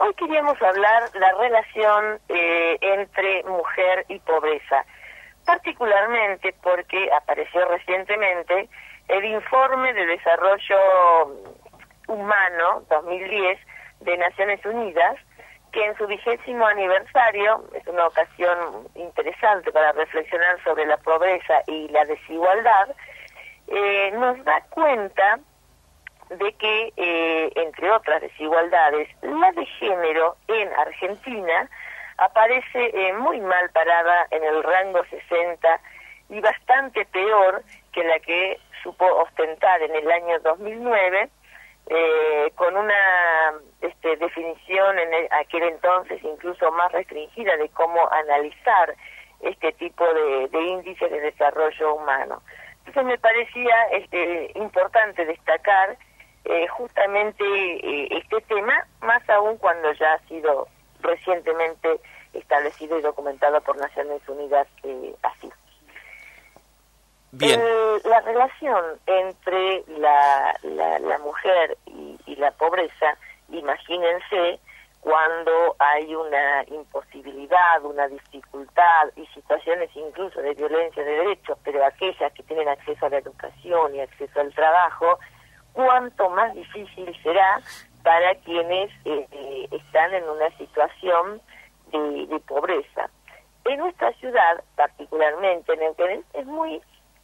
Hoy queríamos hablar la relación entre mujer y pobreza, particularmente porque apareció recientemente el Informe de Desarrollo Humano 2010 de Naciones Unidas, que en su 20º aniversario, es una ocasión interesante para reflexionar sobre la pobreza y la desigualdad, nos da cuenta de que, entre otras desigualdades, la de género en Argentina aparece muy mal parada en el rango 60 y bastante peor que la que supo ostentar en el año 2009, con una definición en aquel entonces incluso más restringida de cómo analizar este tipo de índices de desarrollo humano. Entonces me parecía importante destacar justamente este tema, más aún cuando ya ha sido recientemente establecido y documentado por Naciones Unidas así. Bien. La relación entre la mujer y la pobreza, imagínense cuando hay una imposibilidad, una dificultad y situaciones incluso de violencia de derechos, pero aquellas que tienen acceso a la educación y acceso al trabajo, cuánto más difícil será para quienes están en una situación de pobreza. En nuestra ciudad, particularmente en Neuquén, es muy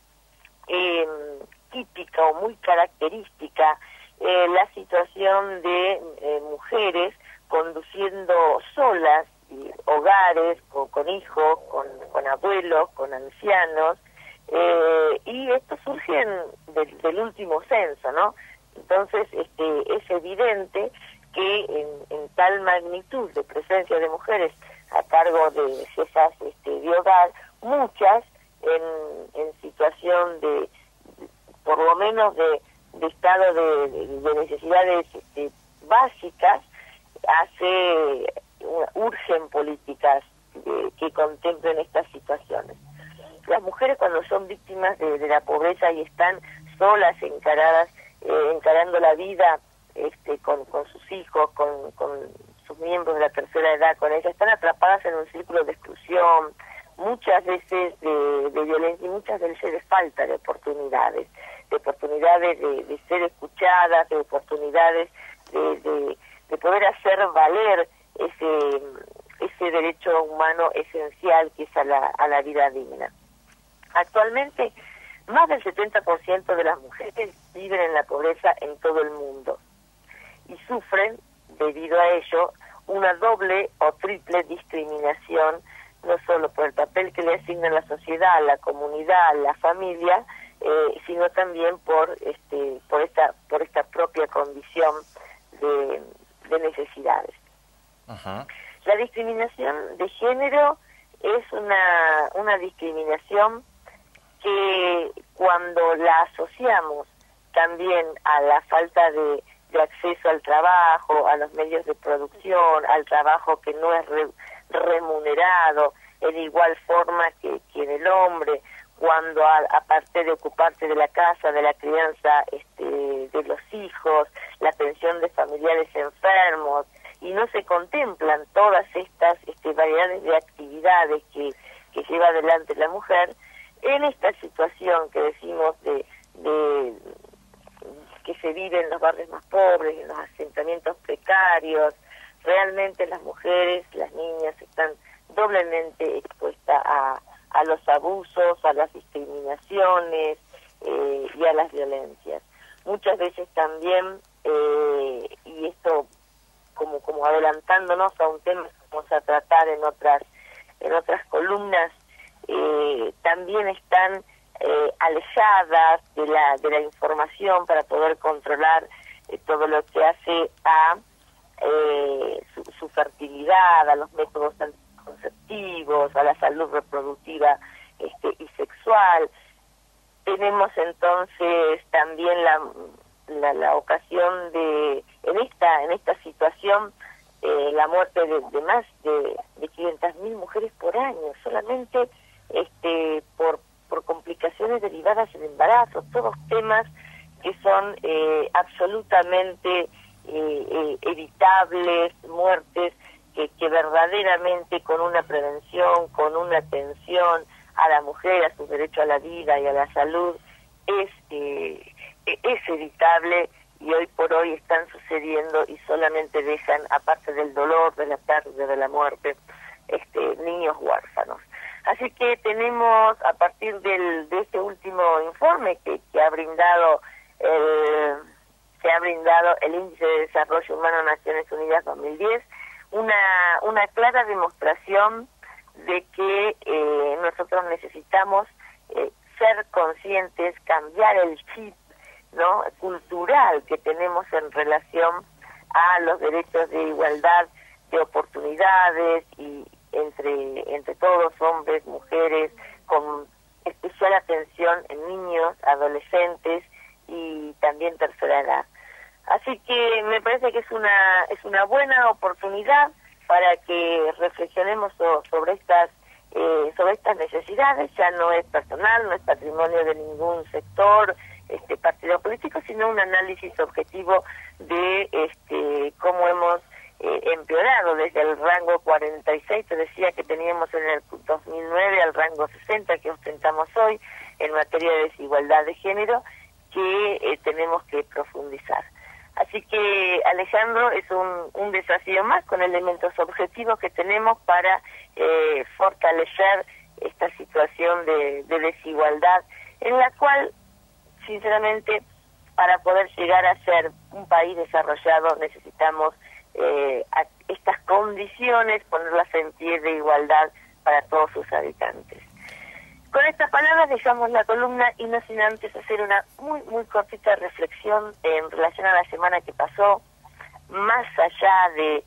típica o muy característica la situación de mujeres conduciendo solas hogares, con hijos, con abuelos, con ancianos, y esto surge del último censo, ¿no? Entonces es evidente que en tal magnitud de presencia de mujeres a cargo de jefas de hogar, muchas en situación de por lo menos de estado de necesidades básicas, urgen políticas que contemplen estas situaciones. Las mujeres, cuando son víctimas de la pobreza y están solas, encarando la vida con sus hijos, con sus miembros de la tercera edad, con ellas, están atrapadas en un círculo de exclusión, muchas veces de violencia y muchas veces de falta de oportunidades de ser escuchadas, de oportunidades de poder hacer valer ese derecho humano esencial que es a la vida digna. Actualmente, más del 70% de las mujeres viven en la pobreza en todo el mundo y sufren, debido a ello, una doble o triple discriminación, no solo por el papel que le asigna la sociedad, la comunidad, la familia, sino también por esta propia condición de necesidades. Ajá. La discriminación de género es una discriminación que cuando la asociamos también a la falta de acceso al trabajo, a los medios de producción, al trabajo que no es remunerado en igual forma que en el hombre, cuando aparte de ocuparse de la casa, de la crianza de los hijos, la atención de familiares enfermos, y no se contemplan todas estas variedades de actividades que lleva adelante la mujer, en esta situación que decimos de que se vive en los barrios más pobres, en los asentamientos precarios, realmente las mujeres, las niñas están doblemente expuestas a los abusos, a las discriminaciones y a las violencias. Muchas veces también, y esto como adelantándonos a un tema que vamos a tratar en otras columnas, también están alejadas de la información para poder controlar todo lo que hace a su fertilidad, a los métodos anticonceptivos, a la salud reproductiva y sexual. Tenemos entonces también la ocasión de en esta situación la muerte de más de 500.000 mujeres por año, solamente por complicaciones derivadas del embarazo, todos temas que son absolutamente evitables, muertes verdaderamente con una prevención, con una atención a la mujer, a su derecho a la vida y a la salud, es evitable, y hoy por hoy están sucediendo y solamente dejan, aparte del dolor, de la pérdida, de la muerte, niños huérfanos. Así que tenemos, a partir de este último informe que ha brindado el Índice de Desarrollo Humano de Naciones Unidas 2010, una clara demostración de que nosotros necesitamos ser conscientes, cambiar el chip, ¿no?, cultural que tenemos en relación a los derechos de igualdad de oportunidades y entre todos, hombres, mujeres, con especial atención en niños, adolescentes y también tercera edad. Así que me parece que es una buena oportunidad para que reflexionemos sobre estas necesidades. Ya no es personal, no es patrimonio de ningún sector, partido político, sino un análisis objetivo de cómo hemos empeorado desde el rango 46, te decía, que teníamos en el 2009, al rango 60 que ostentamos hoy en materia de desigualdad de género, que tenemos que profundizar. Así que, Alejandro, es un desafío más con elementos objetivos que tenemos para fortalecer esta situación de desigualdad, en la cual, sinceramente, para poder llegar a ser un país desarrollado necesitamos estas condiciones, ponerlas en pie de igualdad para todos sus habitantes. Con estas palabras dejamos la columna y no sin antes hacer una muy cortita reflexión en relación a la semana que pasó, más allá de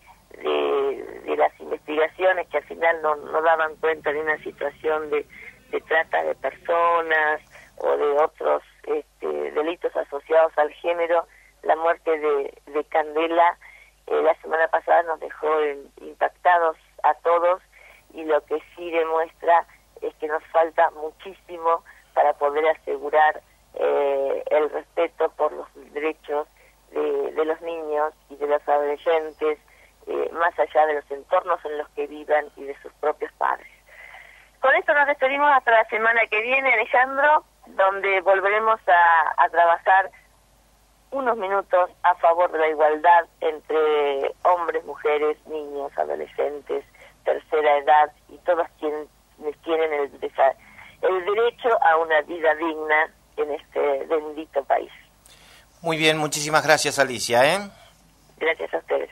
las investigaciones que al final no daban cuenta de una situación de trata de personas o de otros delitos asociados al género. La muerte de Candela la semana pasada nos dejó impactados a todos, y lo que sí demuestra es que nos falta muchísimo para poder asegurar el respeto por los derechos de los niños y de los adolescentes, más allá de los entornos en los que vivan y de sus propios padres. Con esto nos despedimos hasta la semana que viene, Alejandro, donde volveremos a trabajar unos minutos a favor de la igualdad entre hombres, mujeres, niños, adolescentes, tercera edad y todos quienes tienen el derecho a una vida digna en este bendito país. Muy bien, muchísimas gracias, Alicia. Gracias a ustedes.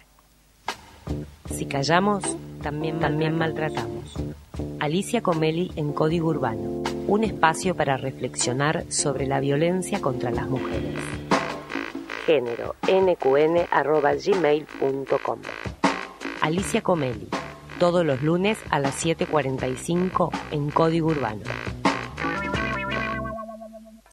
Si callamos, también maltratamos. Alicia Comelli en Código Urbano, un espacio para reflexionar sobre la violencia contra las mujeres. Género nqn@gmail.com. Alicia Comelli, todos los lunes a las 7:45 en Código Urbano.